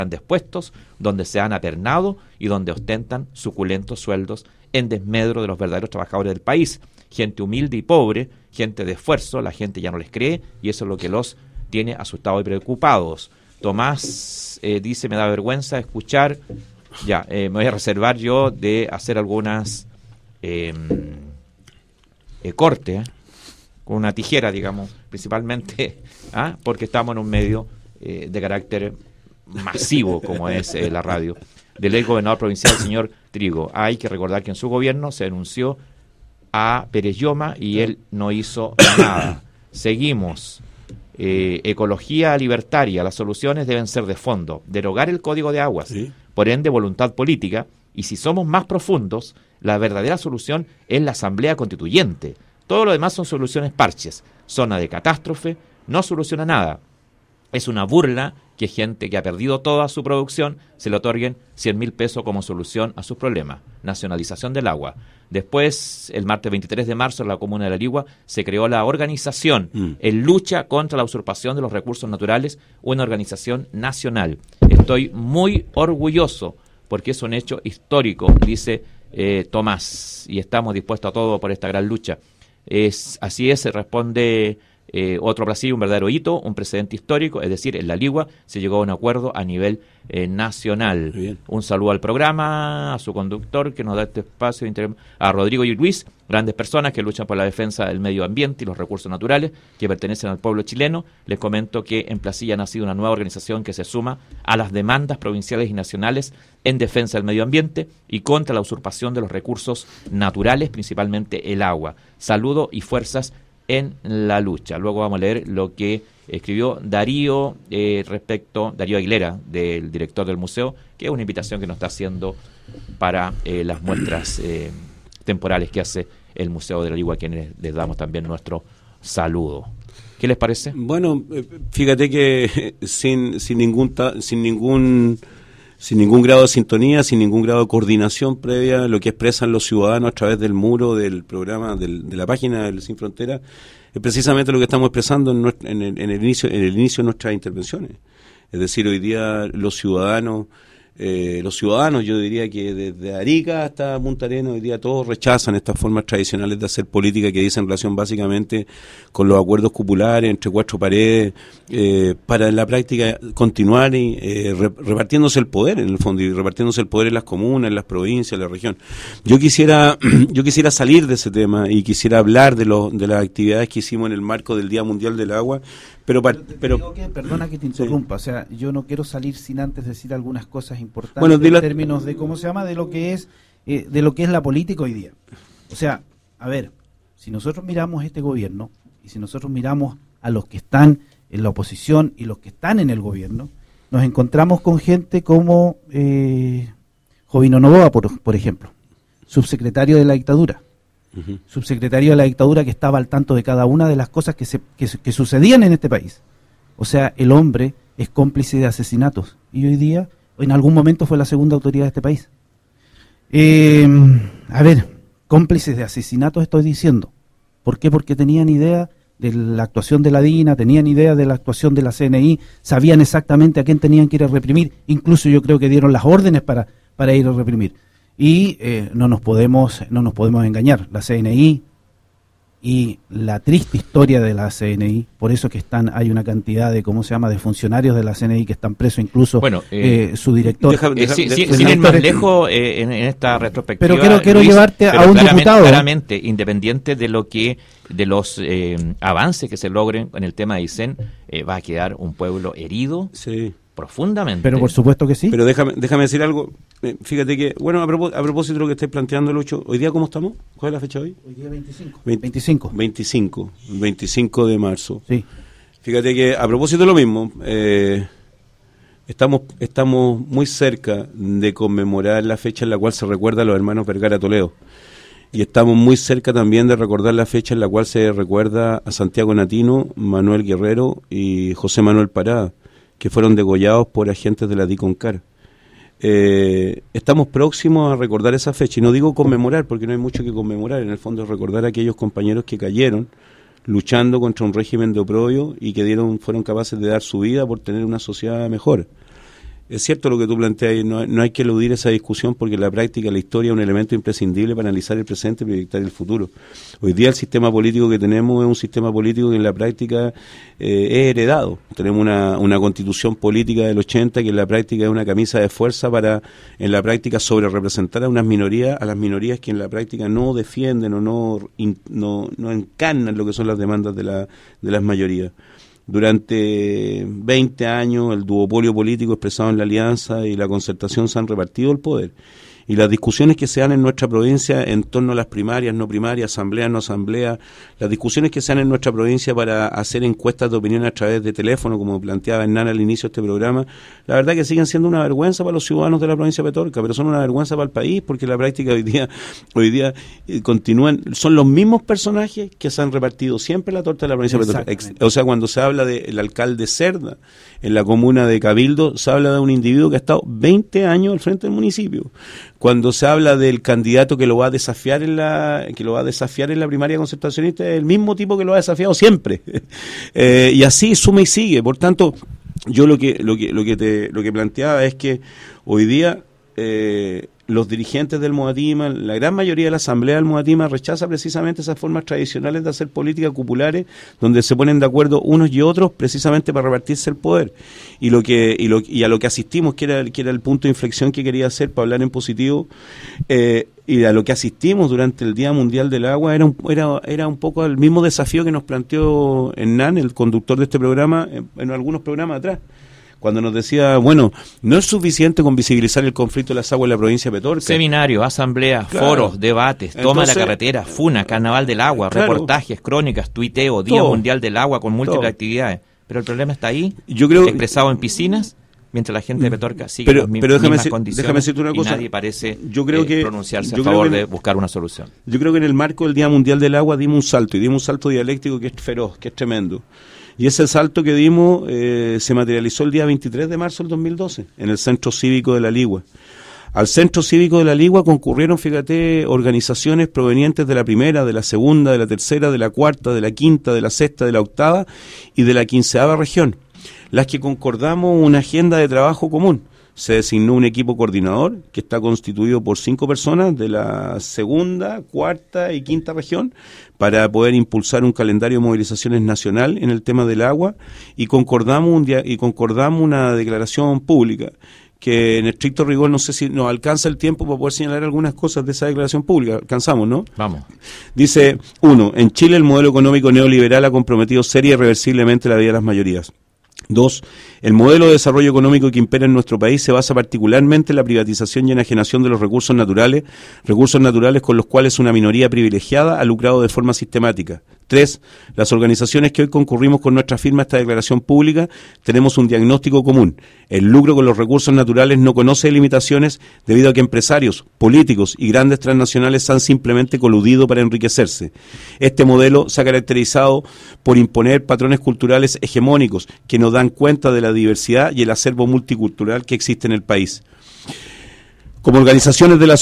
grandes puestos, donde se han apernado y donde ostentan suculentos sueldos en desmedro de los verdaderos trabajadores del país. Gente humilde y pobre, gente de esfuerzo, la gente ya no les cree y eso es lo que los tiene asustados y preocupados. Tomás dice, me da vergüenza escuchar, me voy a reservar yo de hacer algunas cortes con una tijera, digamos, principalmente, porque estamos en un medio de carácter masivo como es la radio. Del ex gobernador provincial, señor Trigo, hay que recordar que en su gobierno se denunció a Pérez Lloma y él no hizo nada. Seguimos. Ecología libertaria, las soluciones deben ser de fondo, derogar el Código de Aguas, ¿sí? Por ende voluntad política, y si somos más profundos, la verdadera solución es la Asamblea Constituyente. Todo lo demás son soluciones parches, zona de catástrofe, no soluciona nada. Es una burla que gente que ha perdido toda su producción se le otorguen 100.000 pesos como solución a sus problemas. Nacionalización del agua. Después, el martes 23 de marzo, en la comuna de La Ligua, se creó la organización en lucha contra la usurpación de los recursos naturales, una organización nacional. Estoy muy orgulloso porque es un hecho histórico, dice Tomás, y estamos dispuestos a todo por esta gran lucha. Así es, se responde... otro placer, un verdadero hito, un precedente histórico, es decir, en La Ligua se llegó a un acuerdo a nivel nacional. Bien. Un saludo al programa, a su conductor que nos da este espacio, a Rodrigo y Luis, grandes personas que luchan por la defensa del medio ambiente y los recursos naturales que pertenecen al pueblo chileno. Les comento que en Placilla ha nacido una nueva organización que se suma a las demandas provinciales y nacionales en defensa del medio ambiente y contra la usurpación de los recursos naturales, principalmente el agua. Saludo y fuerzas en la lucha. Luego vamos a leer lo que escribió Darío Darío Aguilera, del director del museo, que es una invitación que nos está haciendo para las muestras temporales que hace el Museo de La Ligua, a quienes les damos también nuestro saludo. ¿Qué les parece? Bueno, fíjate que sin ningún grado de sintonía, sin ningún grado de coordinación previa, lo que expresan los ciudadanos a través del muro del programa, de la página del Sin Fronteras, es precisamente lo que estamos expresando en el inicio de nuestras intervenciones. Es decir, hoy día los ciudadanos, yo diría que desde Arica hasta Punta Arenas, hoy día todos rechazan estas formas tradicionales de hacer política que dicen relación básicamente con los acuerdos cupulares entre cuatro paredes, para en la práctica continuar repartiéndose el poder en el fondo, y repartiéndose el poder en las comunas, en las provincias, en la región. Yo quisiera salir de ese tema y quisiera hablar de las actividades que hicimos en el marco del Día Mundial del Agua. Pero perdona que te interrumpa, sí. O sea, yo no quiero salir sin antes decir algunas cosas importantes en términos de cómo se llama, de lo que es la política hoy día. O sea, a ver, si nosotros miramos este gobierno y si nosotros miramos a los que están en la oposición y los que están en el gobierno, nos encontramos con gente como Jovino Novoa, por ejemplo, subsecretario de la dictadura. Uh-huh. Subsecretario de la dictadura que estaba al tanto de cada una de las cosas que sucedían en este país. O sea, el hombre es cómplice de asesinatos y hoy día, en algún momento fue la segunda autoridad de este país. A ver, cómplices de asesinatos estoy diciendo. ¿Por qué? Porque tenían idea de la actuación de la DINA, tenían idea de la actuación de la CNI, sabían exactamente a quién tenían que ir a reprimir, incluso yo creo que dieron las órdenes para ir a reprimir. Y no nos podemos engañar, la CNI y la triste historia de la CNI, por eso que hay una cantidad de, de funcionarios de la CNI que están presos, incluso su director. Sin ir más lejos en esta retrospectiva. Pero quiero Luis, llevarte a un diputado. Claramente, independiente de los avances que se logren en el tema de Aysén, va a quedar un pueblo herido. Sí. Profundamente. Pero por supuesto que sí. Pero déjame decir algo. Fíjate que, bueno, a propósito de lo que estáis planteando, Lucho, ¿hoy día cómo estamos? ¿Cuál es la fecha hoy? Hoy día 25. 25 de marzo. Sí. Fíjate que, a propósito de lo mismo, estamos muy cerca de conmemorar la fecha en la cual se recuerda a los hermanos Vergara Toledo. Y estamos muy cerca también de recordar la fecha en la cual se recuerda a Santiago Natino, Manuel Guerrero y José Manuel Parada, que fueron degollados por agentes de la DICONCAR. Estamos próximos a recordar esa fecha, y no digo conmemorar, porque no hay mucho que conmemorar, en el fondo es recordar a aquellos compañeros que cayeron luchando contra un régimen de oprobio y que fueron capaces de dar su vida por tener una sociedad mejor. Es cierto lo que tú planteas, no hay que eludir esa discusión porque en la práctica la historia es un elemento imprescindible para analizar el presente y proyectar el futuro. Hoy día el sistema político que tenemos es un sistema político que en la práctica es heredado. Tenemos una constitución política del 80 que en la práctica es una camisa de fuerza para en la práctica sobre representar a unas minorías, a las minorías que en la práctica no defienden o no encarnan lo que son las demandas de las mayorías. Durante 20 años el duopolio político expresado en la alianza y la concertación se han repartido el poder. Y las discusiones que se dan en nuestra provincia en torno a las primarias, no primarias, asambleas, no asambleas, las discusiones que se dan en nuestra provincia para hacer encuestas de opinión a través de teléfono, como planteaba Hernán al inicio de este programa, la verdad que siguen siendo una vergüenza para los ciudadanos de la provincia de Petorca, pero son una vergüenza para el país, porque la práctica hoy día continúan, son los mismos personajes que se han repartido siempre la torta de la provincia de Petorca. O sea, cuando se habla del alcalde Cerda, en la comuna de Cabildo, se habla de un individuo que ha estado 20 años al frente del municipio. Cuando se habla del candidato que lo va a desafiar en la primaria concertacionista, es el mismo tipo que lo ha desafiado siempre. Y así suma y sigue. Por tanto, yo lo que planteaba es que hoy día los dirigentes del Modatima, la gran mayoría de la asamblea del Modatima rechaza precisamente esas formas tradicionales de hacer políticas cupulares donde se ponen de acuerdo unos y otros precisamente para repartirse el poder. Y a lo que asistimos, que era el punto de inflexión que quería hacer para hablar en positivo, y a lo que asistimos durante el Día Mundial del Agua era un poco el mismo desafío que nos planteó Hernán, el conductor de este programa, en algunos programas atrás. Cuando nos decía, bueno, no es suficiente con visibilizar el conflicto de las aguas en la provincia de Petorca. Seminarios, asambleas, foros, debates, toma de la carretera, FUNA, Carnaval del Agua, reportajes, crónicas, tuiteo, Día Mundial del Agua con múltiples actividades. Pero el problema está ahí, expresado en piscinas, mientras la gente de Petorca sigue las mismas condiciones y nadie parece pronunciarse a favor de buscar una solución. Yo creo que en el marco del Día Mundial del Agua dimos un salto dialéctico que es feroz, que es tremendo. Y ese salto que dimos se materializó el día 23 de marzo del 2012 en el Centro Cívico de La Ligua. Al Centro Cívico de La Ligua concurrieron, fíjate, organizaciones provenientes de la primera, de la segunda, de la tercera, de la cuarta, de la quinta, de la sexta, de la octava y de la 15ª región, las que concordamos una agenda de trabajo común. Se designó un equipo coordinador que está constituido por 5 personas de la segunda, cuarta y quinta región para poder impulsar un calendario de movilizaciones nacional en el tema del agua y concordamos una declaración pública que en estricto rigor no sé si nos alcanza el tiempo para poder señalar algunas cosas de esa declaración pública. Alcanzamos, ¿no? Vamos. Dice, 1. En Chile el modelo económico neoliberal ha comprometido seria y irreversiblemente la vida de las mayorías. 2. El modelo de desarrollo económico que impera en nuestro país se basa particularmente en la privatización y enajenación de los recursos naturales con los cuales una minoría privilegiada ha lucrado de forma sistemática. 3. Las organizaciones que hoy concurrimos con nuestra firma a esta declaración pública tenemos un diagnóstico común. El lucro con los recursos naturales no conoce limitaciones debido a que empresarios, políticos y grandes transnacionales han simplemente coludido para enriquecerse. Este modelo se ha caracterizado por imponer patrones culturales hegemónicos que no dan cuenta de la diversidad y el acervo multicultural que existe en el país. Como organizaciones de la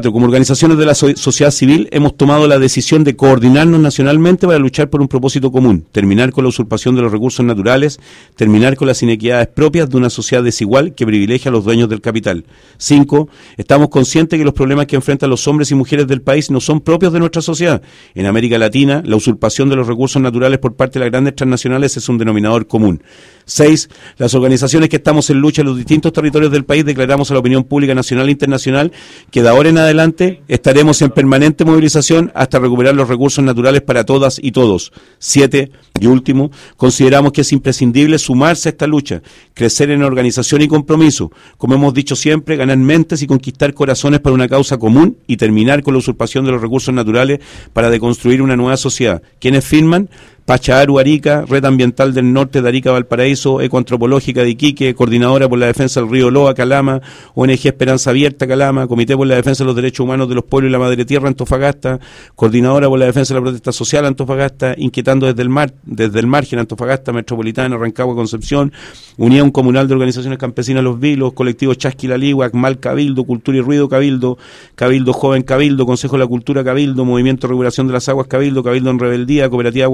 sociedad civil hemos tomado la decisión de coordinarnos nacionalmente para luchar por un propósito común, terminar con la usurpación de los recursos naturales, terminar con las inequidades propias de una sociedad desigual que privilegia a los dueños del capital. 5. Estamos conscientes que los problemas que enfrentan los hombres y mujeres del país no son propios de nuestra sociedad. En América Latina, la usurpación de los recursos naturales por parte de las grandes transnacionales es un denominador común. 6. Las organizaciones que estamos en lucha en los distintos territorios del país declaramos a la opinión pública nacional e internacional que de ahora en adelante estaremos en permanente movilización hasta recuperar los recursos naturales para todas y todos. 7. Y último, consideramos que es imprescindible sumarse a esta lucha, crecer en organización y compromiso, como hemos dicho siempre, ganar mentes y conquistar corazones para una causa común y terminar con la usurpación de los recursos naturales para deconstruir una nueva sociedad. ¿Quiénes firman? Pachaharu Arica, Red Ambiental del Norte de Arica Valparaíso, Ecoantropológica de Iquique, Coordinadora por la Defensa del Río Loa, Calama, ONG Esperanza Abierta, Calama, Comité por la Defensa de los Derechos Humanos de los Pueblos y la Madre Tierra, Antofagasta, Coordinadora por la Defensa de la Protesta Social, Antofagasta, Inquietando desde el Margen, Antofagasta, Metropolitana, Rancagua, Concepción, Unión Comunal de Organizaciones Campesinas Los Vilos, Colectivo Chasqui La Ligua, ACMAL Cabildo, Cultura y Ruido Cabildo, Cabildo Joven Cabildo, Consejo de la Cultura Cabildo, Movimiento de Regulación de las Aguas Cabildo, Cabildo en Rebeldía, Cooperativa Agua Potable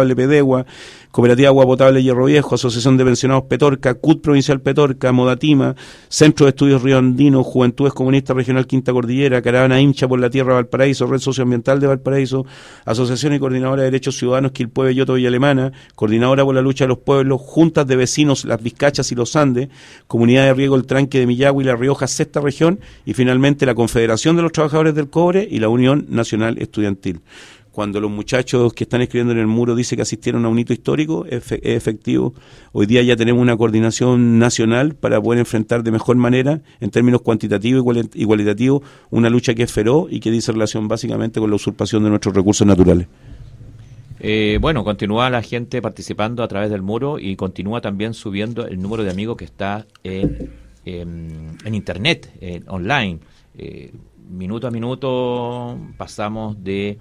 Potable Pedegua, Cooperativa Agua Potable Hierro Viejo, Asociación de Pensionados Petorca, CUT Provincial Petorca, Modatima, Centro de Estudios Río Andino, Juventudes Comunistas Regional Quinta Cordillera, Caravana Hincha por la Tierra Valparaíso, Red Socioambiental de Valparaíso, Asociación y Coordinadora de Derechos Ciudadanos Quilpué, Belloto, Villa Alemana, Coordinadora por la Lucha de los Pueblos, Juntas de Vecinos Las Vizcachas y los Andes, Comunidad de Riego El Tranque de Millagua y La Rioja, Sexta Región, y finalmente la Confederación de los Trabajadores del Cobre y la Unión Nacional Estudiantil. Cuando los muchachos que están escribiendo en el muro dicen que asistieron a un hito histórico, es efectivo. Hoy día ya tenemos una coordinación nacional para poder enfrentar de mejor manera, en términos cuantitativos y cualitativos, una lucha que es feroz y que dice relación básicamente con la usurpación de nuestros recursos naturales. Bueno, continúa la gente participando a través del muro y continúa también subiendo el número de amigos que está en internet, online. Minuto a minuto pasamos de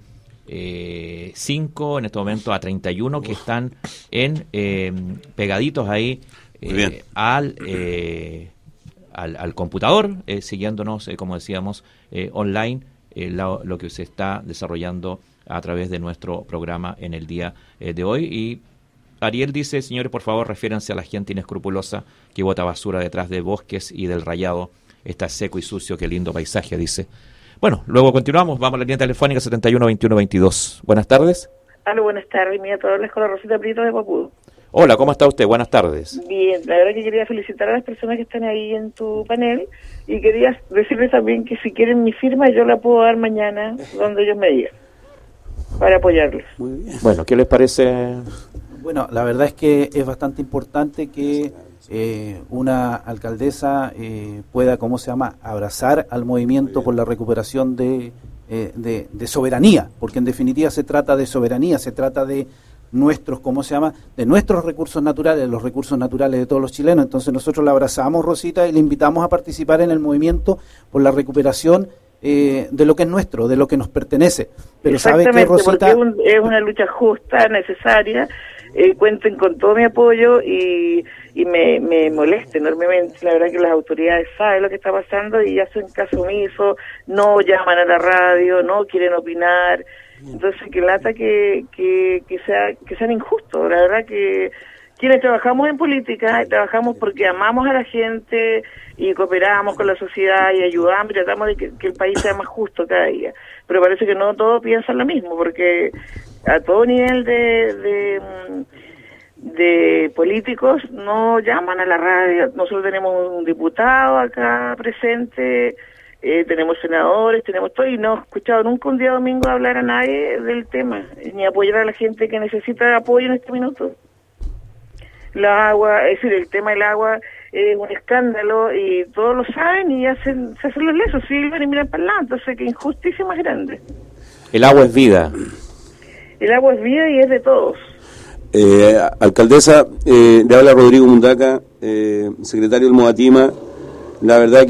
5 en este momento a 31 que están pegaditos ahí al computador, siguiéndonos, como decíamos, online, lo que se está desarrollando a través de nuestro programa en el día de hoy. Y Ariel dice: señores, por favor, refiéranse a la gente inescrupulosa que bota basura detrás de bosques y del rayado. Está seco y sucio, qué lindo paisaje, dice. Bueno, luego continuamos, vamos a la línea telefónica 71-21-22. Buenas tardes. Aló, buenas tardes, mira, tú hablas con la Rosita Prieto de Papudo. Hola, ¿cómo está usted? Buenas tardes. Bien, la verdad que quería felicitar a las personas que están ahí en tu panel y quería decirles también que si quieren mi firma yo la puedo dar mañana donde ellos me digan, para apoyarlos. Muy bien. Bueno, ¿qué les parece? Bueno, la verdad es que es bastante importante que una alcaldesa pueda, abrazar al movimiento por la recuperación de soberanía, porque en definitiva se trata de soberanía, se trata de nuestros, de nuestros recursos naturales, los recursos naturales de todos los chilenos. Entonces nosotros la abrazamos, Rosita, y le invitamos a participar en el movimiento por la recuperación de lo que es nuestro, de lo que nos pertenece. Pero sabe que, Rosita, porque es una lucha justa, necesaria. Cuenten con todo mi apoyo y me molesta enormemente. La verdad que las autoridades saben lo que está pasando y hacen caso omiso, no llaman a la radio, no quieren opinar. Entonces, que lata que sean injustos. La verdad que quienes trabajamos en política, trabajamos porque amamos a la gente y cooperamos con la sociedad y ayudamos y tratamos de que el país sea más justo cada día. Pero parece que no todos piensan lo mismo, porque a todo nivel de políticos no llaman a la radio. Nosotros tenemos un diputado acá presente, tenemos senadores, tenemos todo, y no he escuchado nunca un día domingo hablar a nadie del tema, ni apoyar a la gente que necesita apoyo en este minuto. La agua, es decir, el tema del agua es un escándalo y todos lo saben y se hacen los lesos, silban y miran para el lado. Entonces, qué injusticia más grande. El agua es vida. El agua es vida y es de todos. Alcaldesa, le habla Rodrigo Mundaca, secretario del Modatima. La verdad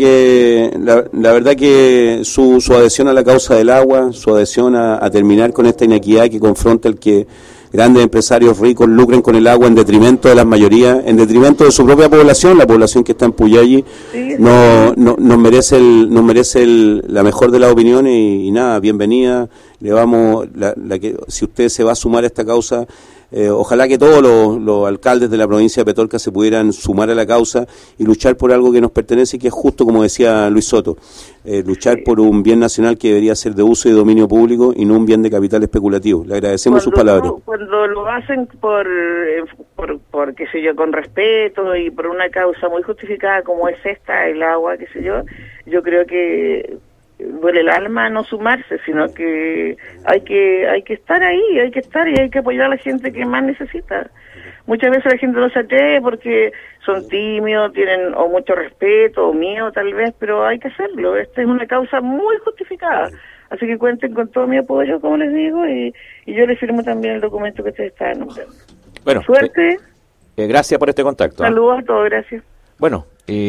que su adhesión a la causa del agua, su adhesión a terminar con esta inequidad que confronta el que grandes empresarios ricos lucren con el agua en detrimento de las mayorías, en detrimento de su propia población, la población que está en Puyalli, nos merece la mejor de las opiniones y nada, bienvenida. Le vamos, si usted se va a sumar a esta causa, ojalá que todos los alcaldes de la provincia de Petorca se pudieran sumar a la causa y luchar por algo que nos pertenece y que es justo, como decía Luis Soto, luchar por un bien nacional que debería ser de uso y dominio público y no un bien de capital especulativo. Le agradecemos sus palabras. Cuando lo hacen por qué sé yo, con respeto y por una causa muy justificada como es esta, el agua, qué sé yo creo que duele el alma no sumarse, sino que hay que estar ahí, hay que estar y hay que apoyar a la gente que más necesita. Muchas veces la gente no se atreve porque son tímidos, tienen o mucho respeto o miedo tal vez, pero hay que hacerlo. Esta es una causa muy justificada, así que cuenten con todo mi apoyo, como les digo, y yo les firmo también el documento que ustedes están nombrando. Bueno, suerte. Gracias por este contacto. Saludos a todos, gracias. Bueno,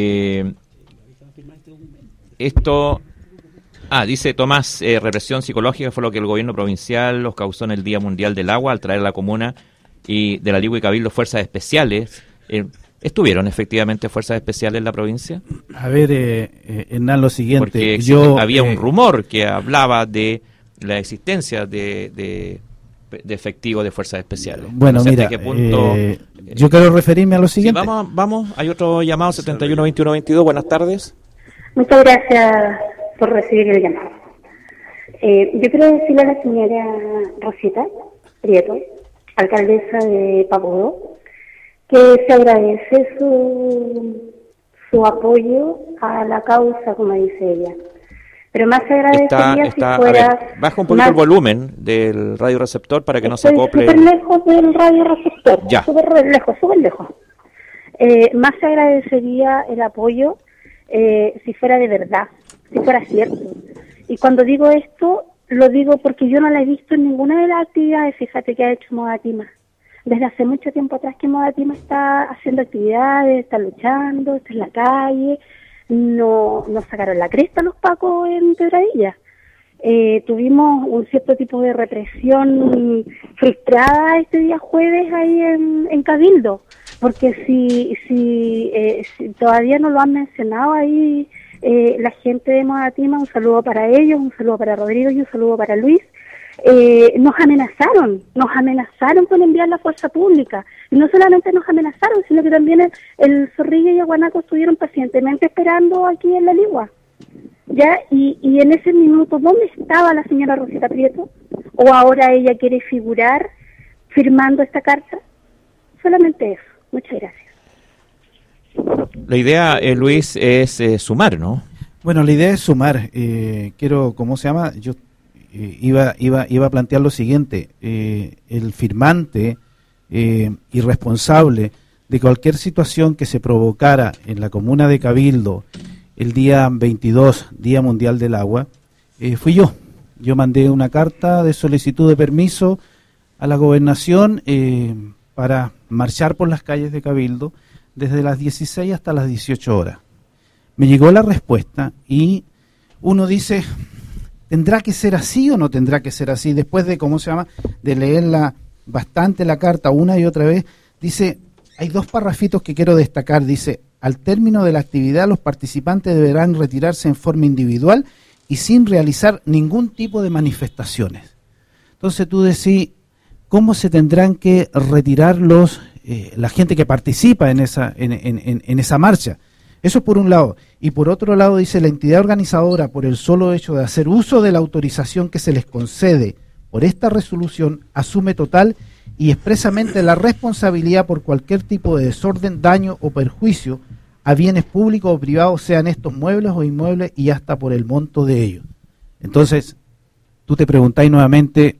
esto... dice Tomás, represión psicológica fue lo que el gobierno provincial los causó en el Día Mundial del Agua al traer a la comuna y de la Ligua y Cabildo fuerzas especiales. ¿Estuvieron efectivamente fuerzas especiales en la provincia? A ver, Hernán, lo siguiente. Porque había un rumor que hablaba de la existencia de de efectivos de fuerzas especiales. Bueno, no sé mira, hasta qué punto, yo quiero referirme a lo siguiente. Sí, vamos, hay otro llamado, 71-21-22, buenas tardes. Muchas gracias por recibir el llamado. Yo quiero decirle a la señora Rosita Prieto, alcaldesa de Papudo, que se agradece su apoyo a la causa, como dice ella. Pero más se agradecería si fuera... Baja un poquito el volumen del radioreceptor para que no se acople... Súper lejos del radioreceptor, ya. súper lejos. Más se agradecería el apoyo si fuera de verdad, si fuera cierto. Y cuando digo esto, lo digo porque yo no la he visto en ninguna de las actividades, fíjate, que ha hecho Modatima. Desde hace mucho tiempo atrás que Modatima está haciendo actividades, está luchando, está en la calle. No sacaron la cresta los pacos en Quebradilla. Tuvimos un cierto tipo de represión frustrada este día jueves ahí en Cabildo, porque si todavía no lo han mencionado ahí la gente de Modatima, un saludo para ellos, un saludo para Rodrigo y un saludo para Luis. Nos amenazaron con enviar la fuerza pública, y no solamente nos amenazaron, sino que también el Zorrillo y el Guanaco estuvieron pacientemente esperando aquí en la Ligua, ¿ya? Y en ese minuto, ¿dónde estaba la señora Rosita Prieto? ¿O ahora ella quiere figurar firmando esta carta? Solamente eso. Muchas gracias. La idea, Luis, es sumar, ¿no? Bueno, la idea es sumar. Quiero, ¿cómo se llama? Yo iba a plantear lo siguiente: el firmante y responsable de cualquier situación que se provocara en la comuna de Cabildo el día 22, Día Mundial del Agua, fui yo. Yo mandé una carta de solicitud de permiso a la gobernación para marchar por las calles de Cabildo desde las 16 hasta las 18 horas. Me llegó la respuesta y uno dice... ¿Tendrá que ser así o no tendrá que ser así? Después de, de leerla bastante la carta una y otra vez, dice, hay dos parrafitos que quiero destacar. Dice, al término de la actividad los participantes deberán retirarse en forma individual y sin realizar ningún tipo de manifestaciones. Entonces tú decís, ¿cómo se tendrán que retirar la gente que participa en esa marcha? Eso por un lado. Y por otro lado dice, la entidad organizadora, por el solo hecho de hacer uso de la autorización que se les concede por esta resolución, asume total y expresamente la responsabilidad por cualquier tipo de desorden, daño o perjuicio a bienes públicos o privados, sean estos muebles o inmuebles, y hasta por el monto de ellos. Entonces, tú te preguntáis nuevamente,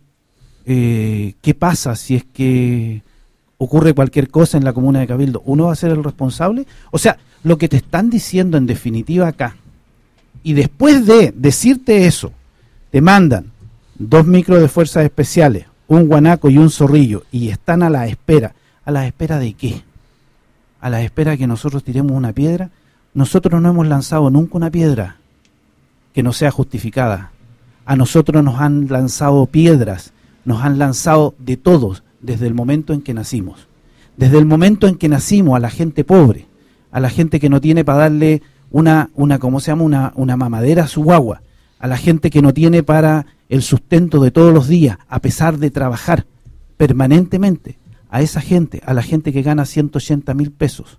¿qué pasa si es que ocurre cualquier cosa en la comuna de Cabildo? ¿Uno va a ser el responsable? O sea, lo que te están diciendo en definitiva acá, y después de decirte eso, te mandan 2 micros de fuerzas especiales, un guanaco y un zorrillo, y están a la espera. ¿A la espera de qué? ¿A la espera de que nosotros tiremos una piedra? Nosotros no hemos lanzado nunca una piedra que no sea justificada. A nosotros nos han lanzado piedras, nos han lanzado de todos desde el momento en que nacimos. Desde el momento en que nacimos, a la gente pobre, a la gente que no tiene para darle una mamadera a su guagua, a la gente que no tiene para el sustento de todos los días, a pesar de trabajar permanentemente, a esa gente, a la gente que gana 180.000 pesos,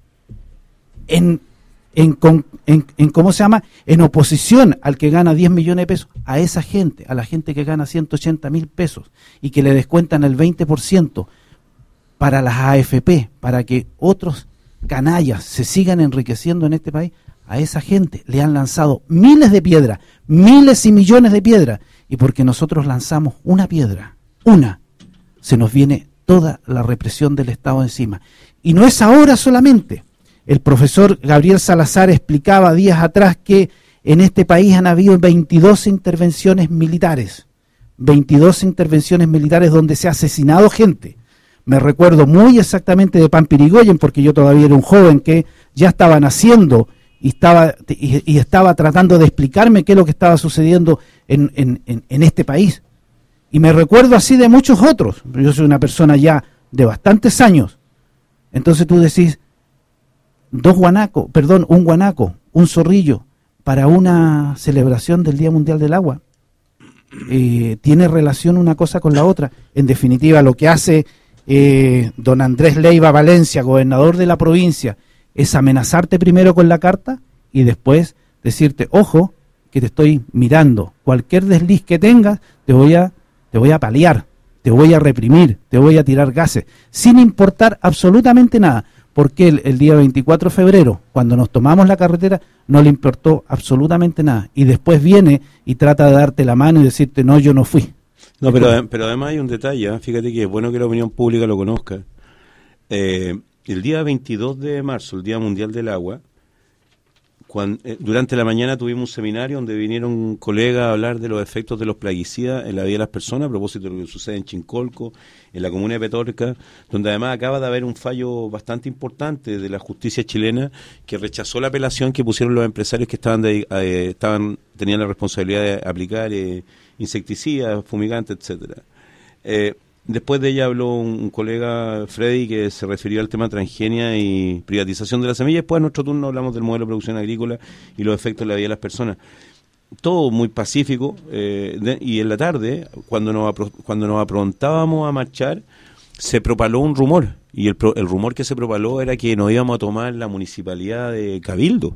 en oposición al que gana 10 millones de pesos, a esa gente, a la gente que gana 180.000 pesos y que le descuentan el 20% para las AFP, para que otros canallas se sigan enriqueciendo en este país, a esa gente le han lanzado miles de piedras, miles y millones de piedras, y porque nosotros lanzamos una piedra, se nos viene toda la represión del Estado encima. Y no es ahora solamente. El profesor Gabriel Salazar explicaba días atrás que en este país han habido 22 intervenciones militares donde se ha asesinado gente. Me recuerdo muy exactamente de Pampirigoyen, porque yo todavía era un joven que ya estaba naciendo y estaba tratando de explicarme qué es lo que estaba sucediendo en este país. Y me recuerdo así de muchos otros. Yo soy una persona ya de bastantes años. Entonces tú decís, un guanaco, un zorrillo, para una celebración del Día Mundial del Agua. tiene relación una cosa con la otra. En definitiva, lo que hace don Andrés Leiva Valencia, gobernador de la provincia, es amenazarte primero con la carta y después decirte, ojo, que te estoy mirando, cualquier desliz que tengas te voy a paliar, te voy a reprimir, te voy a tirar gases, sin importar absolutamente nada, porque el día 24 de febrero, cuando nos tomamos la carretera, no le importó absolutamente nada, y después viene y trata de darte la mano y decirte, no, yo no fui. No, pero además hay un detalle, fíjate que es bueno que la opinión pública lo conozca. El día 22 de marzo, el Día Mundial del Agua, durante la mañana tuvimos un seminario donde vinieron colegas a hablar de los efectos de los plaguicidas en la vida de las personas, a propósito de lo que sucede en Chincolco, en la comuna de Petorca, donde además acaba de haber un fallo bastante importante de la justicia chilena que rechazó la apelación que pusieron los empresarios que tenían la responsabilidad de aplicar insecticidas, fumigantes, etcétera. Después de ella habló un colega, Freddy, que se refirió al tema transgenia y privatización de la semilla. Después, en nuestro turno, hablamos del modelo de producción agrícola y los efectos en la vida de las personas. Todo muy pacífico. Y en la tarde, cuando nos aprontábamos a marchar, se propaló un rumor. Y el rumor que se propaló era que nos íbamos a tomar la municipalidad de Cabildo.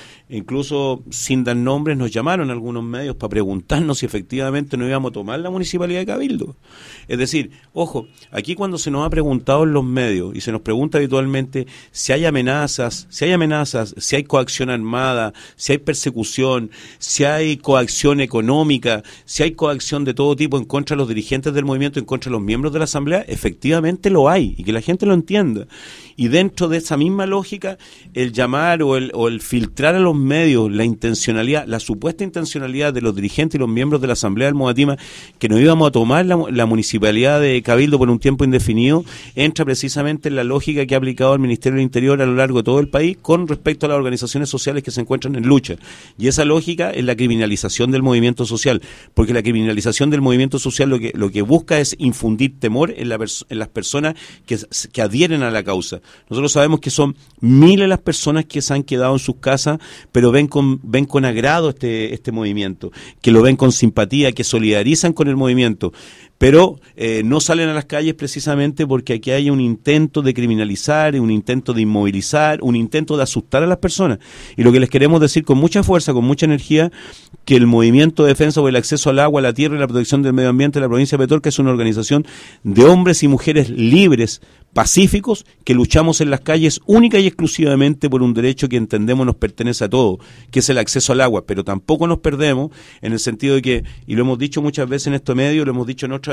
Incluso, sin dar nombres, nos llamaron algunos medios para preguntarnos si efectivamente nos íbamos a tomar la municipalidad de Cabildo. Es decir, ojo, aquí cuando se nos ha preguntado en los medios y se nos pregunta habitualmente si hay amenazas, si hay coacción armada, si hay persecución, si hay coacción económica, si hay coacción de todo tipo en contra de los dirigentes del movimiento, en contra de los miembros de la Asamblea, efectivamente lo hay, y que la gente lo entienda. Y dentro de esa misma lógica, el llamar o el filtrar a los medios la intencionalidad, la supuesta intencionalidad de los dirigentes y los miembros de la Asamblea del Modatima que nos íbamos a tomar la municipalidad de Cabildo por un tiempo indefinido, entra precisamente en la lógica que ha aplicado el Ministerio del Interior a lo largo de todo el país con respecto a las organizaciones sociales que se encuentran en lucha. Y esa lógica es la criminalización del movimiento social, porque la criminalización del movimiento social lo que busca es infundir temor en las personas que adhieren a la causa. Nosotros sabemos que son miles las personas que se han quedado en sus casas, pero ven con agrado este movimiento, que lo ven con simpatía, que solidarizan con el movimiento, pero no salen a las calles precisamente porque aquí hay un intento de criminalizar, un intento de inmovilizar, un intento de asustar a las personas. Y lo que les queremos decir con mucha fuerza, con mucha energía, que el movimiento de defensa por el acceso al agua, a la tierra y la protección del medio ambiente de la provincia de Petorca es una organización de hombres y mujeres libres, pacíficos, que luchamos en las calles única y exclusivamente por un derecho que entendemos nos pertenece a todos, que es el acceso al agua, pero tampoco nos perdemos en el sentido de que, y lo hemos dicho muchas veces en estos medios, lo hemos dicho en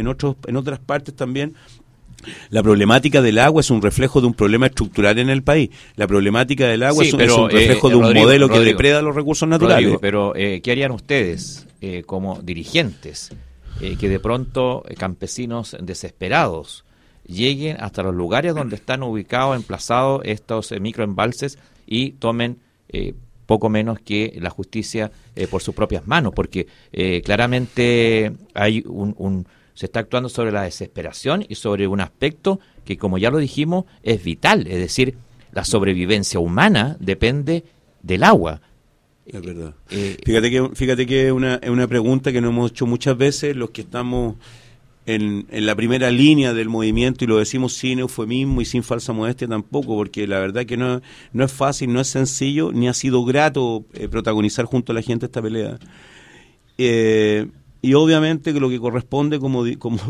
otras partes también, la problemática del agua es un reflejo de un problema estructural en el país. La problemática del agua es un reflejo de un modelo que depreda los recursos naturales. Rodrigo, pero ¿qué harían ustedes como dirigentes que de pronto campesinos desesperados lleguen hasta los lugares donde están ubicados, emplazados estos microembalses y tomen poco menos que la justicia por sus propias manos? Porque claramente hay se está actuando sobre la desesperación y sobre un aspecto que, como ya lo dijimos, es vital. Es decir, la sobrevivencia humana depende del agua. Es verdad. Fíjate que es una pregunta que nos hemos hecho muchas veces los que estamos en la primera línea del movimiento, y lo decimos sin eufemismo y sin falsa modestia tampoco, porque la verdad que no es fácil, no es sencillo, ni ha sido grato protagonizar junto a la gente esta pelea. Y obviamente que lo que corresponde como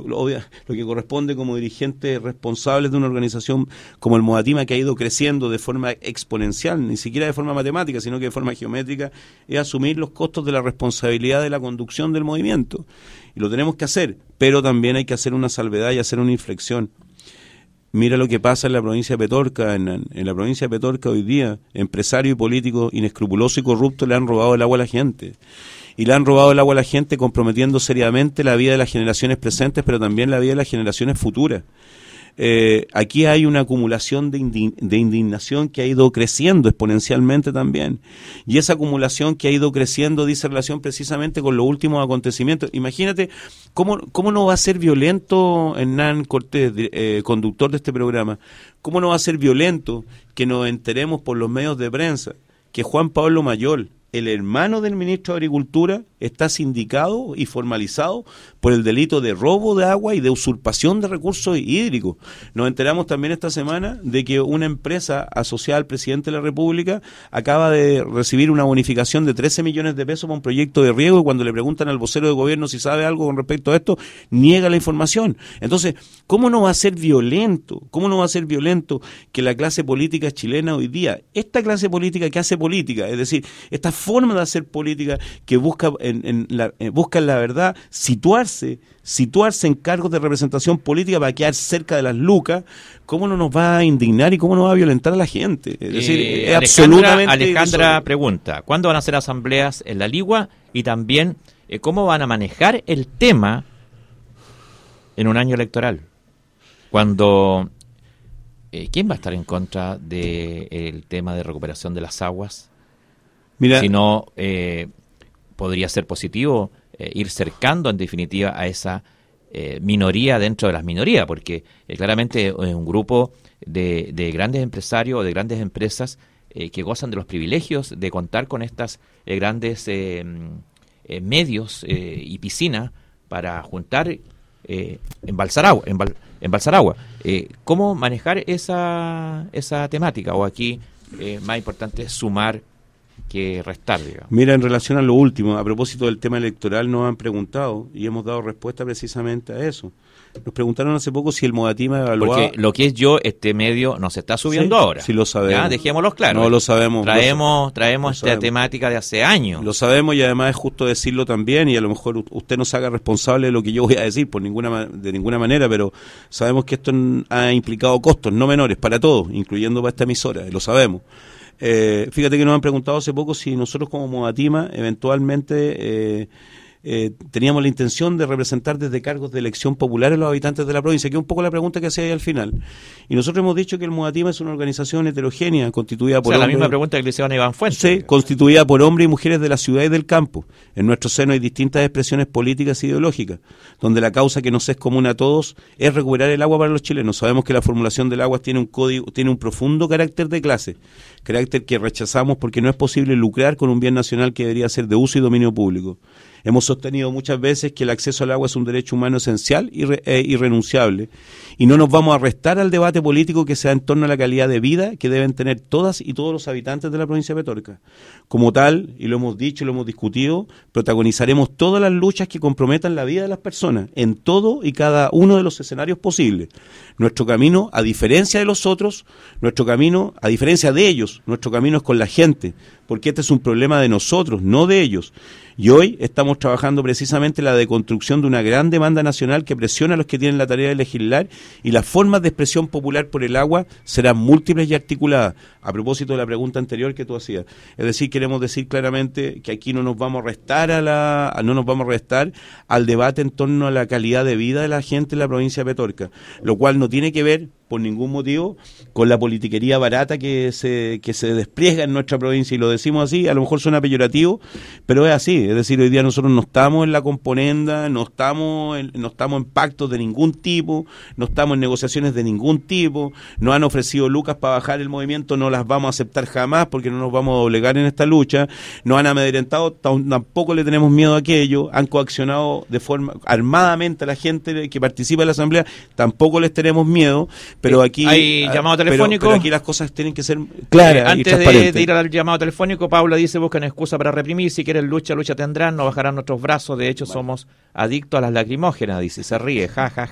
dirigentes responsables de una organización como el Modatima, que ha ido creciendo de forma exponencial, ni siquiera de forma matemática, sino que de forma geométrica, es asumir los costos de la responsabilidad de la conducción del movimiento. Y lo tenemos que hacer, pero también hay que hacer una salvedad y hacer una inflexión. Mira lo que pasa en la provincia de Petorca. En la provincia de Petorca hoy día, empresarios y políticos inescrupulosos y corruptos le han robado el agua a la gente. Y le han robado el agua a la gente comprometiendo seriamente la vida de las generaciones presentes, pero también la vida de las generaciones futuras. Aquí hay una acumulación de indignación que ha ido creciendo exponencialmente también. Y esa acumulación que ha ido creciendo dice relación precisamente con los últimos acontecimientos. Imagínate cómo no va a ser violento Hernán Cortés, conductor de este programa, cómo no va a ser violento que nos enteremos por los medios de prensa que Juan Pablo Mayol, el hermano del ministro de Agricultura está sindicado y formalizado por el delito de robo de agua y de usurpación de recursos hídricos. Nos enteramos también esta semana de que una empresa asociada al presidente de la República acaba de recibir una bonificación de 13 millones de pesos para un proyecto de riego, y cuando le preguntan al vocero de gobierno si sabe algo con respecto a esto, niega la información. Entonces, ¿cómo no va a ser violento? ¿Cómo no va a ser violento que la clase política chilena hoy día, esta clase política que hace política, es decir, esta forma de hacer política que busca busca la verdad situarse en cargos de representación política para quedar cerca de las lucas, ¿cómo no nos va a indignar y cómo no va a violentar a la gente? Es decir, es absolutamente... Alejandra pregunta, ¿cuándo van a hacer asambleas en la Ligua? Y también, ¿cómo van a manejar el tema en un año electoral? Cuando... ¿quién va a estar en contra del tema de recuperación de las aguas? Mira, si no, podría ser positivo ir cercando en definitiva a esa minoría dentro de las minorías, porque claramente es un grupo de grandes empresarios o de grandes empresas que gozan de los privilegios de contar con estas grandes medios y piscinas para juntar, embalsar agua. ¿Cómo manejar esa temática? O aquí más importante es sumar que restar, digamos. Mira, en relación a lo último, a propósito del tema electoral, nos han preguntado y hemos dado respuesta precisamente a eso. Nos preguntaron hace poco si el Modatima evaluaba... Porque lo que es este medio nos está subiendo ahora. Sí, lo sabemos. ¿Ya? Dejémoslo claro. No lo sabemos. Traemos esta temática de hace años. Lo sabemos, y además es justo decirlo también, y a lo mejor usted no se haga responsable de lo que yo voy a decir de ninguna manera, pero sabemos que esto ha implicado costos no menores para todos, incluyendo para esta emisora, lo sabemos. Fíjate que nos han preguntado hace poco si nosotros como Modatima eventualmente teníamos la intención de representar desde cargos de elección popular a los habitantes de la provincia, que es un poco la pregunta que hacía ahí al final. Y nosotros hemos dicho que el Modatima es una organización heterogénea, constituida por la misma pregunta que le hicieron a Iván Fuentes. Sí, constituida por hombres y mujeres de la ciudad y del campo. En nuestro seno hay distintas expresiones políticas e ideológicas, donde la causa que nos es común a todos es recuperar el agua para los chilenos. Sabemos que la formulación del agua tiene un profundo carácter de clase, carácter que rechazamos porque no es posible lucrar con un bien nacional que debería ser de uso y dominio público. Hemos sostenido muchas veces que el acceso al agua es un derecho humano esencial y irrenunciable, y no nos vamos a restar al debate político que se da en torno a la calidad de vida que deben tener todas y todos los habitantes de la provincia de Petorca. Como tal, y lo hemos dicho y lo hemos discutido, protagonizaremos todas las luchas que comprometan la vida de las personas en todo y cada uno de los escenarios posibles. Nuestro camino, a diferencia de los otros, a diferencia de ellos, nuestro camino es con la gente, porque este es un problema de nosotros, no de ellos. Y hoy estamos trabajando precisamente en la deconstrucción de una gran demanda nacional que presiona a los que tienen la tarea de legislar, y las formas de expresión popular por el agua serán múltiples y articuladas. A propósito de la pregunta anterior que tú hacías, es decir, queremos decir claramente que aquí no nos vamos a restar al debate en torno a la calidad de vida de la gente en la provincia de Petorca, lo cual no tiene que ver por ningún motivo con la politiquería barata que se despliega en nuestra provincia, y lo decimos así, a lo mejor suena peyorativo, pero es así. Es decir, hoy día nosotros no estamos en la componenda, no estamos en pactos de ningún tipo, no estamos en negociaciones de ningún tipo, nos han ofrecido lucas para bajar el movimiento, no las vamos a aceptar jamás porque no nos vamos a doblegar en esta lucha, nos han amedrentado, tampoco le tenemos miedo a aquello, han coaccionado de forma armadamente a la gente que participa en la asamblea, tampoco les tenemos miedo, pero aquí hay llamado telefónico. Pero aquí las cosas tienen que ser claras y transparentes. Antes de ir al llamado telefónico, Paula dice: buscan excusa para reprimir, si quieren lucha tendrán, no bajarán nuestros brazos, de hecho somos adictos a las lacrimógenas, dice, se ríe,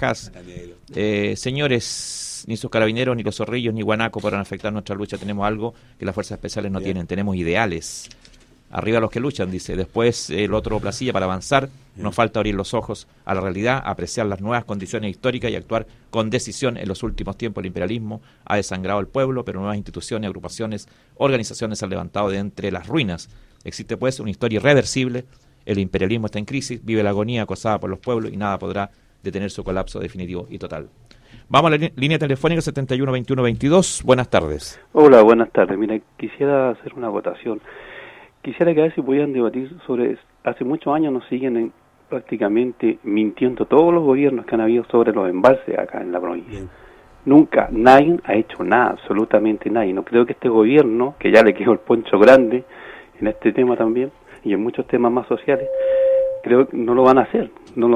señores, ni sus carabineros, ni los zorrillos, ni guanaco podrán afectar nuestra lucha, tenemos algo que las fuerzas especiales no tienen, tenemos ideales, arriba los que luchan, dice, después el otro Placilla, para avanzar, nos falta abrir los ojos a la realidad, apreciar las nuevas condiciones históricas y actuar con decisión. En los últimos tiempos el imperialismo ha desangrado al pueblo, pero nuevas instituciones, agrupaciones, organizaciones se han levantado de entre las ruinas. Existe pues una historia irreversible, el imperialismo está en crisis, vive la agonía acosada por los pueblos y nada podrá detener su colapso definitivo y total. Vamos a la línea telefónica 712122. Buenas tardes. Hola, buenas tardes. Mira, quisiera hacer una votación. Quisiera que a ver si pudieran debatir sobre... Hace muchos años nos siguen prácticamente mintiendo todos los gobiernos que han habido sobre los embalses acá en la provincia. Bien. Nunca, nadie ha hecho nada, absolutamente nadie. No creo que este gobierno, que ya le quedó el poncho grande, en este tema también, y en muchos temas más sociales, creo que no lo van a hacer.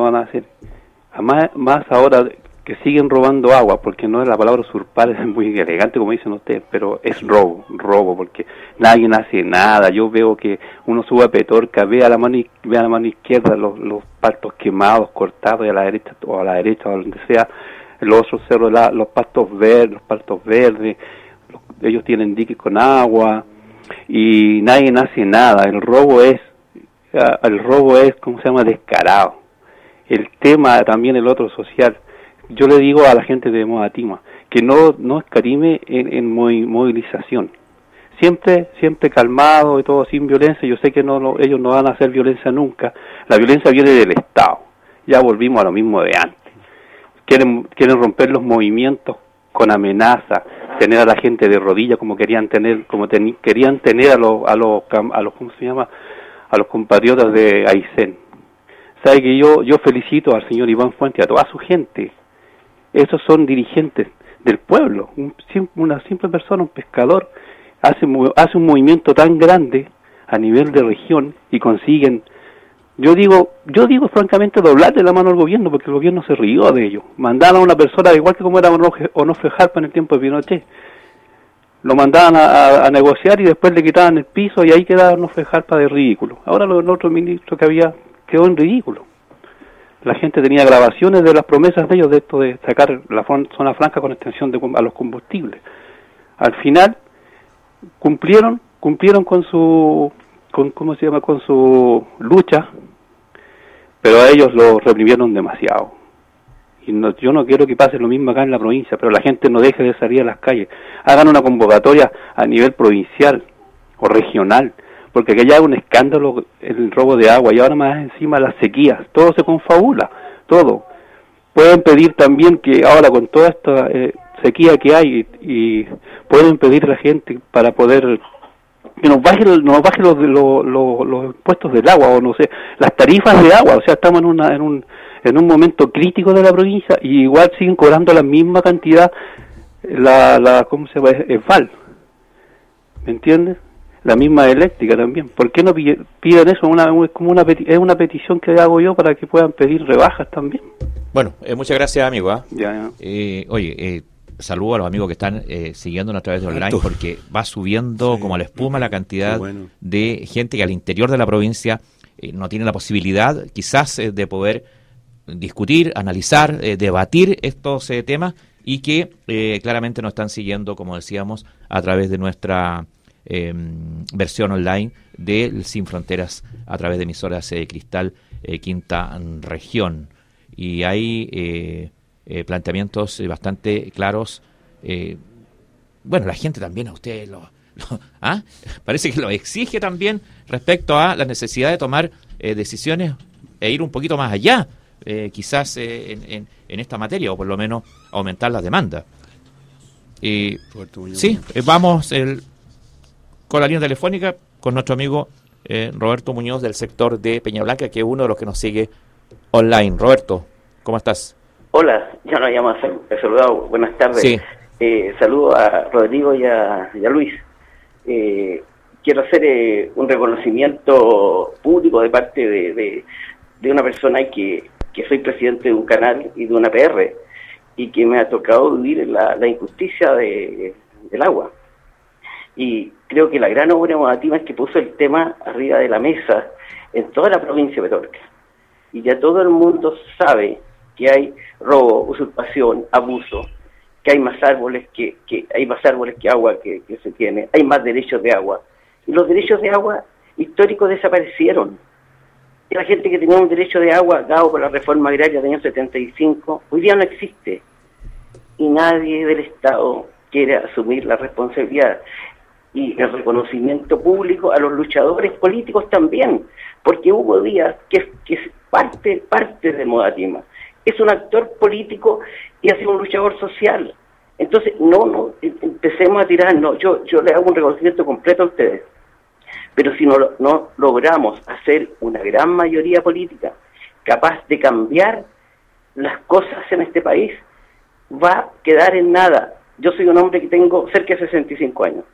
Más ahora que siguen robando agua, porque no es la palabra usurpar, es muy elegante como dicen ustedes, pero es robo, porque nadie hace nada. Yo veo que uno sube a Petorca, ve a la mano izquierda los pastos quemados, cortados, y a la derecha o donde sea, los otros cerros, los pastos verdes, ellos tienen diques con agua, y nadie hace nada. El robo es, ¿cómo se llama?, descarado. El tema también, el otro social, yo le digo a la gente de Modatima que no escarime en movilización, siempre calmado y todo, sin violencia. Yo sé que ellos no van a hacer violencia nunca. La violencia viene del Estado. Ya volvimos a lo mismo de antes. Quieren romper los movimientos con amenaza, tener a la gente de rodillas como querían tener a los ¿cómo se llama?, a los compatriotas de Aysén. Sabe que yo felicito al señor Iván Fuentes y a toda su gente. Esos son dirigentes del pueblo. Una simple persona, un pescador, hace un movimiento tan grande a nivel de región y consiguen, yo digo francamente, doblarle la mano al gobierno, porque el gobierno se rió de ellos. Mandaban a una persona, igual que como era Onofre Jarpa en el tiempo de Pinochet, lo mandaban a negociar y después le quitaban el piso y ahí quedaba Onofre Jarpa de ridículo. Ahora el otro ministro que había quedó en ridículo. La gente tenía grabaciones de las promesas de ellos de esto de sacar la zona franca con extensión a los combustibles. Al final cumplieron con su lucha, pero a ellos lo reprimieron demasiado. Y yo no quiero que pase lo mismo acá en la provincia, pero la gente no deje de salir a las calles. Hagan una convocatoria a nivel provincial o regional, porque aquí ya hay un escándalo el robo de agua y ahora más encima las sequías, todo se confabula, todo. Pueden pedir también que ahora con toda esta sequía que hay, y pueden pedir a la gente para poder que nos baje los impuestos del agua, o no sé, las tarifas de agua. O sea, estamos en un momento crítico de la provincia y igual siguen cobrando la misma cantidad ¿cómo se llama?, EFAL, ¿me entiendes? La misma eléctrica también. ¿Por qué no piden eso? Es una petición que hago yo para que puedan pedir rebajas también. Bueno, muchas gracias, amigo. Ya. Oye, saludo a los amigos que están siguiéndonos a través de online, porque va subiendo como la espuma la cantidad de gente que al interior de la provincia no tiene la posibilidad quizás de poder discutir, analizar, debatir estos temas, y que claramente nos están siguiendo, como decíamos, a través de nuestra versión online del Sin Fronteras a través de emisoras Cristal Quinta Región. Y hay planteamientos bastante claros. Bueno, la gente también a ustedes parece que lo exige también respecto a la necesidad de tomar decisiones e ir un poquito más allá, quizás en esta materia, o por lo menos aumentar las demandas. Sí, vamos con la línea telefónica con nuestro amigo Roberto Muñoz del sector de Peña Blanca, que es uno de los que nos sigue online. Roberto, ¿cómo estás? Hola, ya nos habíamos saludado. Buenas tardes. Sí. Saludo a Rodrigo y a Luis. Quiero hacer un reconocimiento público de parte de una persona que soy presidente de un canal y de una PR, y que me ha tocado vivir la injusticia del agua. Y creo que la gran obra Modatima es que puso el tema arriba de la mesa en toda la provincia de Petorca. Y ya todo el mundo sabe que hay robo, usurpación, abuso, que hay más árboles que agua que se tiene, hay más derechos de agua. Y los derechos de agua históricos desaparecieron. Y la gente que tenía un derecho de agua dado por la reforma agraria del año 75, hoy día no existe. Y nadie del Estado quiere asumir la responsabilidad y el reconocimiento público a los luchadores políticos también, porque Hugo Díaz, que es parte de Modatima, es un actor político y ha sido un luchador social. Entonces, no empecemos a tirar, yo le hago un reconocimiento completo a ustedes, pero si no logramos hacer una gran mayoría política capaz de cambiar las cosas en este país, va a quedar en nada. Yo soy un hombre que tengo cerca de 65 años.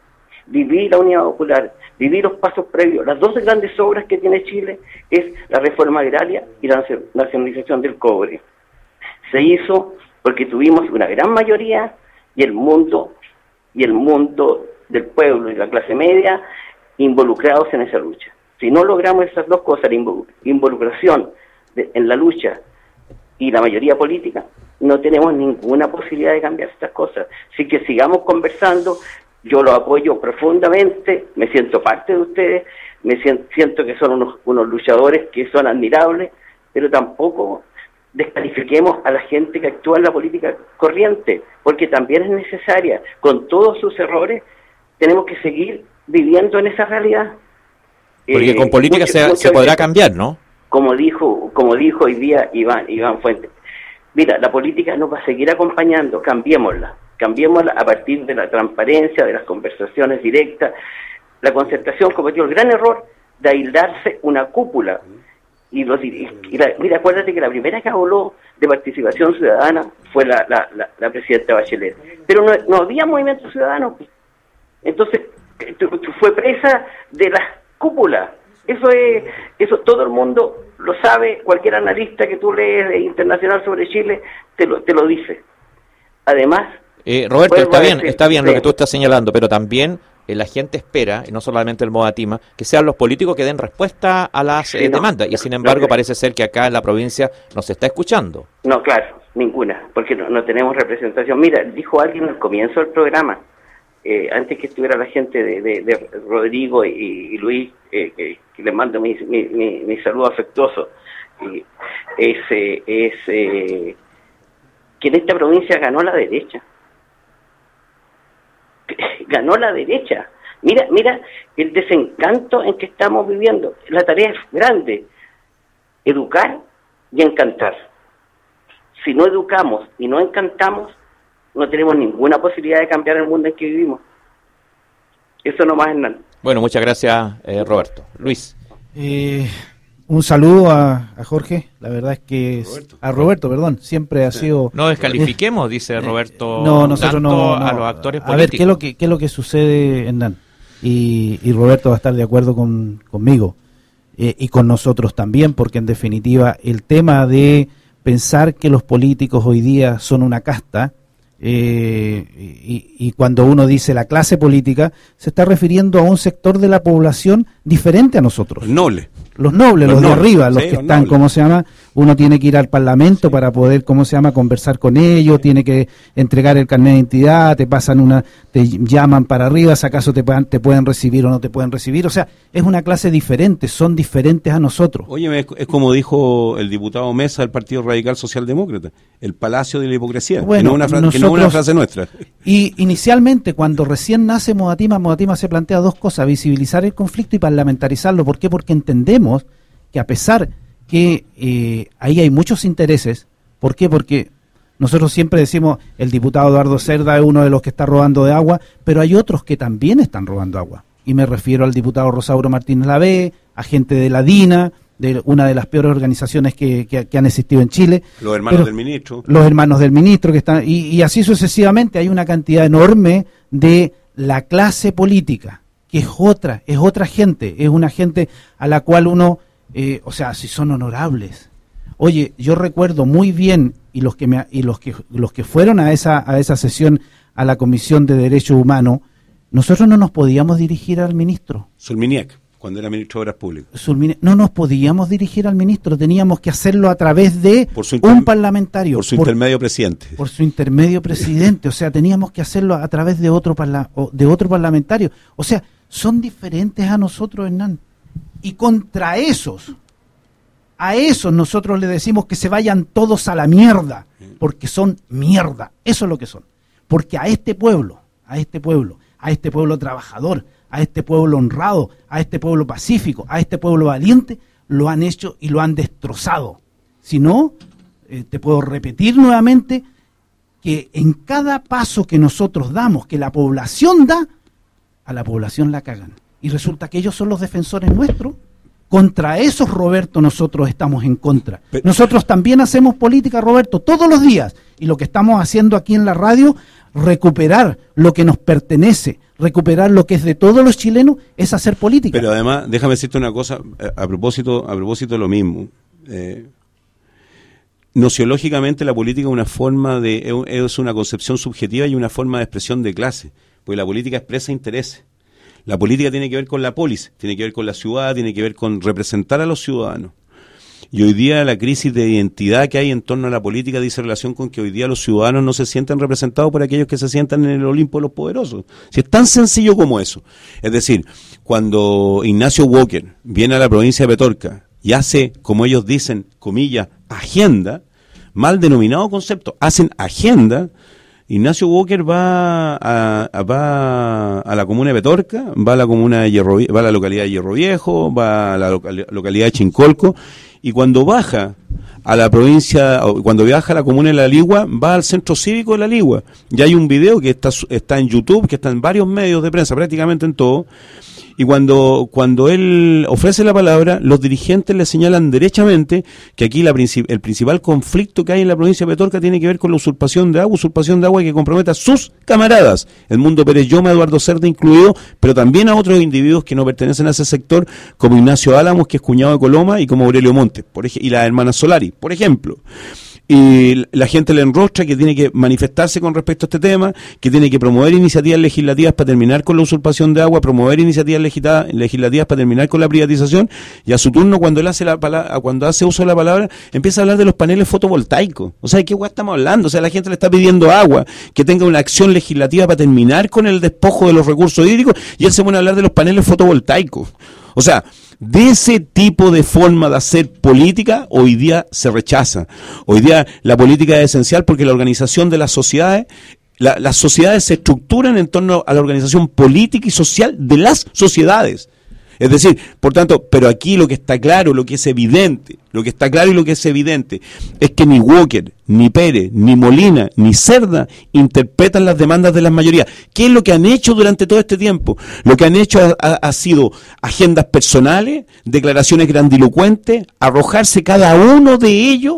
viví la Unidad Popular, viví los pasos previos. Las dos grandes obras que tiene Chile es la reforma agraria y la nacionalización del cobre. Se hizo porque tuvimos una gran mayoría y el mundo del pueblo y la clase media involucrados en esa lucha. Si no logramos esas dos cosas, la involucración en la lucha y la mayoría política, no tenemos ninguna posibilidad de cambiar estas cosas. Así que sigamos conversando, yo los apoyo profundamente, me siento parte de ustedes, siento que son unos luchadores que son admirables, pero tampoco descalifiquemos a la gente que actúa en la política corriente, porque también es necesaria. Con todos sus errores, tenemos que seguir viviendo en esa realidad. Porque con política se podrá cambiar, ¿no? Como dijo hoy día Iván Fuentes. Mira, la política nos va a seguir acompañando, cambiémosla a partir de la transparencia, de las conversaciones directas. La concertación cometió el gran error de aislarse una cúpula. Mira, acuérdate que la primera que habló de participación ciudadana fue la presidenta Bachelet. Pero no había movimiento ciudadano. Entonces, fue presa de las cúpulas. Eso todo el mundo lo sabe, cualquier analista que tú lees de internacional sobre Chile te lo dice. Además, Roberto, está bien lo que tú estás señalando, pero también la gente espera, y no solamente el Modatima, que sean los políticos que den respuesta a las demandas, y sin embargo parece ser que acá en la provincia no se está escuchando. No, claro, ninguna, porque no tenemos representación. Mira, dijo alguien al comienzo del programa, antes que estuviera la gente de Rodrigo y Luis, que les mando mi saludo afectuoso, que en esta provincia ganó la derecha. Ganó la derecha. Mira el desencanto en que estamos viviendo. La tarea es grande, educar y encantar. Si no educamos y no encantamos, no tenemos ninguna posibilidad de cambiar el mundo en que vivimos. Eso nomás, Hernán. Bueno, muchas gracias, Roberto. Luis. Un saludo a Jorge, la verdad es que a Roberto, perdón, siempre ha sido... No descalifiquemos, dice Roberto, no, nosotros no, a los actores políticos. A ver, ¿qué es lo que sucede, Hernán? Y Roberto va a estar de acuerdo conmigo y con nosotros también, porque en definitiva el tema de pensar que los políticos hoy día son una casta, y cuando uno dice la clase política, se está refiriendo a un sector de la población diferente a nosotros. Los nobles, los de arriba, los que están, ¿cómo se llama? Uno tiene que ir al parlamento para poder, ¿cómo se llama?, conversar con ellos, tiene que entregar el carnet de identidad, te llaman para arriba, si acaso te pueden recibir o no te pueden recibir, o sea, es una clase diferente, son diferentes a nosotros. Oye, es como dijo el diputado Mesa del Partido Radical Socialdemócrata, el palacio de la hipocresía, bueno, que no es una frase nuestra. Y inicialmente, cuando recién nace Modatima se plantea dos cosas: visibilizar el conflicto y parlamentarizarlo. ¿Por qué? Porque entendemos que a pesar que ahí hay muchos intereses. ¿Por qué? Porque nosotros siempre decimos el diputado Eduardo Cerda es uno de los que está robando de agua, pero hay otros que también están robando agua. Y me refiero al diputado Rosauro Martínez Lavé, a gente de la DINA, de una de las peores organizaciones que han existido en Chile. Los hermanos del ministro. Los hermanos del ministro que están, y así sucesivamente. Hay una cantidad enorme de la clase política, que es otra gente, es una gente a la cual uno, o sea, si son honorables. Oye, yo recuerdo muy bien, y los que fueron a esa sesión a la Comisión de Derechos Humanos, nosotros no nos podíamos dirigir al ministro. Solminiak, cuando era ministro de Obras Públicas. No nos podíamos dirigir al ministro, teníamos que hacerlo a través de un parlamentario. Por su intermedio presidente. Por su intermedio presidente, o sea, teníamos que hacerlo a través de otro parlamentario. O sea, son diferentes a nosotros, Hernán. Y contra a esos nosotros le decimos que se vayan todos a la mierda, porque son mierda, eso es lo que son. Porque a este pueblo trabajador, a este pueblo honrado, a este pueblo pacífico, a este pueblo valiente, lo han hecho y lo han destrozado. Si no, te puedo repetir nuevamente que en cada paso que nosotros damos, que la población da, a la población la cagan. Y resulta que ellos son los defensores nuestros. Contra esos, Roberto, nosotros estamos en contra. Nosotros también hacemos política, Roberto, todos los días. Y lo que estamos haciendo aquí en la radio, recuperar lo que nos pertenece, recuperar lo que es de todos los chilenos, es hacer política. Pero además, déjame decirte una cosa, a propósito de lo mismo. Nociológicamente la política es una concepción subjetiva y una forma de expresión de clase, porque la política expresa intereses. La política tiene que ver con la polis, tiene que ver con la ciudad, tiene que ver con representar a los ciudadanos. Y hoy día la crisis de identidad que hay en torno a la política dice relación con que hoy día los ciudadanos no se sienten representados por aquellos que se sientan en el Olimpo de los poderosos. Si es tan sencillo como eso. Es decir, cuando Ignacio Walker viene a la provincia de Petorca y hace, como ellos dicen, comillas, agenda, mal denominado concepto, hacen agenda. Ignacio Walker va a la comuna de Petorca, va a la comuna de va a la localidad de Hierro Viejo, va a la localidad de Chincolco, y cuando baja a la provincia, cuando viaja a la comuna de La Ligua, va al centro cívico de La Ligua. Y hay un video que está en YouTube, que está en varios medios de prensa, prácticamente en todo. Y cuando él ofrece la palabra, los dirigentes le señalan derechamente que aquí el principal conflicto que hay en la provincia de Petorca tiene que ver con la usurpación de agua que compromete a sus camaradas, Edmundo Pérez Lloma, Eduardo Cerda incluido, pero también a otros individuos que no pertenecen a ese sector, como Ignacio Álamos, que es cuñado de Coloma, y como Aurelio Montes, y la hermana Solari, por ejemplo. Y la gente le enrostra que tiene que manifestarse con respecto a este tema, que tiene que promover iniciativas legislativas para terminar con la usurpación de agua, promover iniciativas legislativas para terminar con la privatización, y a su turno, cuando él hace uso de la palabra, empieza a hablar de los paneles fotovoltaicos. O sea, ¿de qué guay estamos hablando? O sea, la gente le está pidiendo agua, que tenga una acción legislativa para terminar con el despojo de los recursos hídricos, y él se pone a hablar de los paneles fotovoltaicos. O sea, de ese tipo de forma de hacer política hoy día se rechaza. Hoy día la política es esencial porque la organización de las sociedades, las sociedades se estructuran en torno a la organización política y social de las sociedades. Es decir, por tanto, pero aquí lo que está claro, lo que es evidente, es que ni Walker, ni Pérez, ni Molina, ni Cerda interpretan las demandas de las mayorías. ¿Qué es lo que han hecho durante todo este tiempo? Lo que han hecho ha sido agendas personales, declaraciones grandilocuentes, arrojarse cada uno de ellos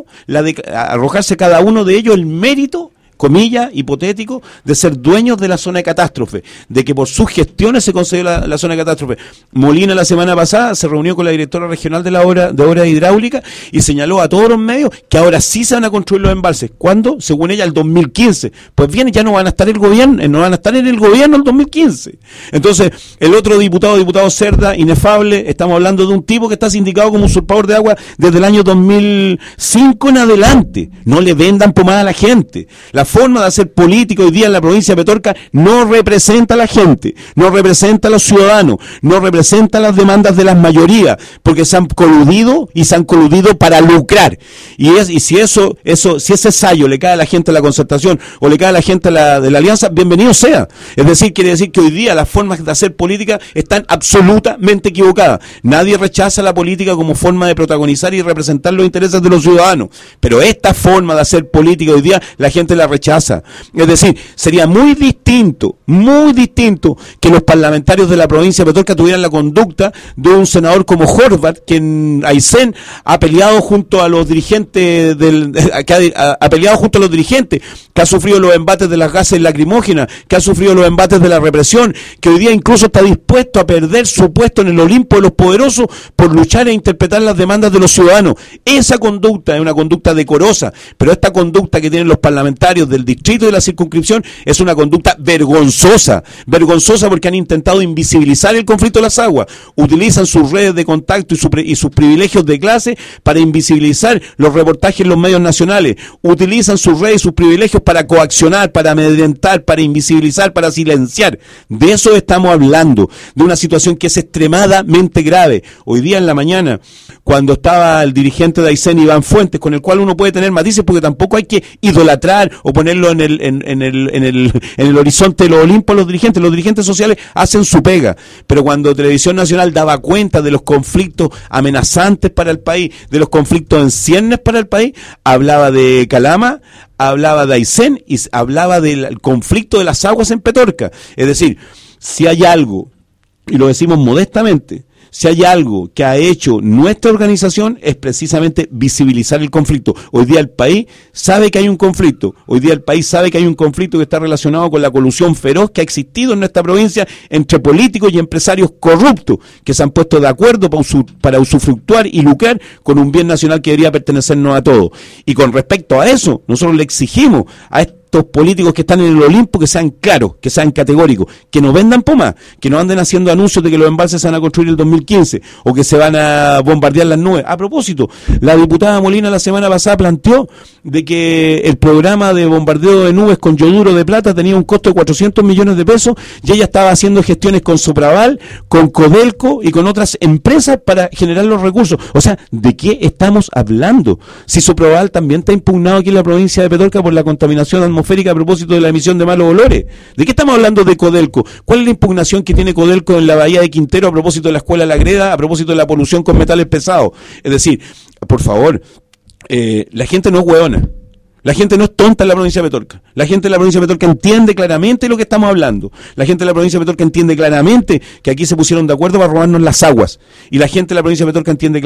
el mérito, comillas, hipotético, de ser dueños de la zona de catástrofe, de que por sus gestiones se concedió la zona de catástrofe. Molina la semana pasada se reunió con la directora regional de obra hidráulica y señaló a todos los medios que ahora sí se van a construir los embalses. ¿Cuándo? Según ella, el 2015. Pues bien, ya no van a estar en el gobierno el 2015. Entonces, el otro diputado Cerda, inefable, estamos hablando de un tipo que está sindicado como usurpador de agua desde el año 2005 en adelante. No le vendan pomada a la gente. La forma de hacer política hoy día en la provincia de Petorca no representa a la gente, no representa a los ciudadanos, no representa las demandas de las mayorías, porque se han coludido para lucrar. Y si ese sallo le cae a la gente de la concertación o le cae a la gente de la alianza, bienvenido sea. Es decir, quiere decir que hoy día las formas de hacer política están absolutamente equivocadas. Nadie rechaza la política como forma de protagonizar y representar los intereses de los ciudadanos, pero esta forma de hacer política hoy día la gente la rechaza. Es decir, sería muy distinto que los parlamentarios de la provincia de Petorca tuvieran la conducta de un senador como Horvath, que en Aysén ha peleado junto a los dirigentes que ha sufrido los embates de las gases lacrimógenas, que ha sufrido los embates de la represión, que hoy día incluso está dispuesto a perder su puesto en el Olimpo de los poderosos por luchar e interpretar las demandas de los ciudadanos. Esa conducta es una conducta decorosa, pero esta conducta que tienen los parlamentarios del distrito y de la circunscripción es una conducta vergonzosa porque han intentado invisibilizar el conflicto de las aguas, utilizan sus redes de contacto y sus privilegios de clase para invisibilizar los reportajes en los medios nacionales, utilizan sus redes y sus privilegios para coaccionar, para amedrentar, para invisibilizar, para silenciar. De eso estamos hablando, de una situación que es extremadamente grave. Hoy día en la mañana, cuando estaba el dirigente de Aysén, Iván Fuentes, con el cual uno puede tener matices porque tampoco hay que idolatrar o ponerlo en el horizonte de los Olimpos. Los dirigentes sociales hacen su pega, pero cuando Televisión Nacional daba cuenta de los conflictos amenazantes para el país, de los conflictos en ciernes para el país, hablaba de Calama, hablaba de Aysén y hablaba del conflicto de las aguas en Petorca. Es decir, si hay algo, y lo decimos modestamente, si hay algo que ha hecho nuestra organización es precisamente visibilizar el conflicto. Hoy día el país sabe que hay un conflicto. Hoy día el país sabe que hay un conflicto que está relacionado con la colusión feroz que ha existido en nuestra provincia entre políticos y empresarios corruptos que se han puesto de acuerdo para usufructuar y lucrar con un bien nacional que debería pertenecernos a todos. Y con respecto a eso, nosotros le exigimos a estos políticos que están en el Olimpo que sean claros, que sean categóricos, que no vendan pomás, que no anden haciendo anuncios de que los embalses se van a construir el 2015 o que se van a bombardear las nubes. A propósito, la diputada Molina la semana pasada planteó de que el programa de bombardeo de nubes con yoduro de plata tenía un costo de 400 millones de pesos y ella estaba haciendo gestiones con Sopraval, con Codelco y con otras empresas para generar los recursos. O sea, ¿de qué estamos hablando? Si Sopraval también está impugnado aquí en la provincia de Petorca por la contaminación atmosférica a propósito de la emisión de malos olores. ¿De qué estamos hablando de Codelco? ¿Cuál es la impugnación que tiene Codelco en la bahía de Quintero a propósito de la escuela La Greda, a propósito de la polución con metales pesados? Es decir, por favor, la gente no es hueona. La gente no es tonta en la provincia de Petorca. La gente de la provincia de Petorca entiende claramente lo que estamos hablando. La gente de la provincia de Petorca entiende claramente que aquí se pusieron de acuerdo para robarnos las aguas. Y la gente de la provincia de Petorca entiende claramente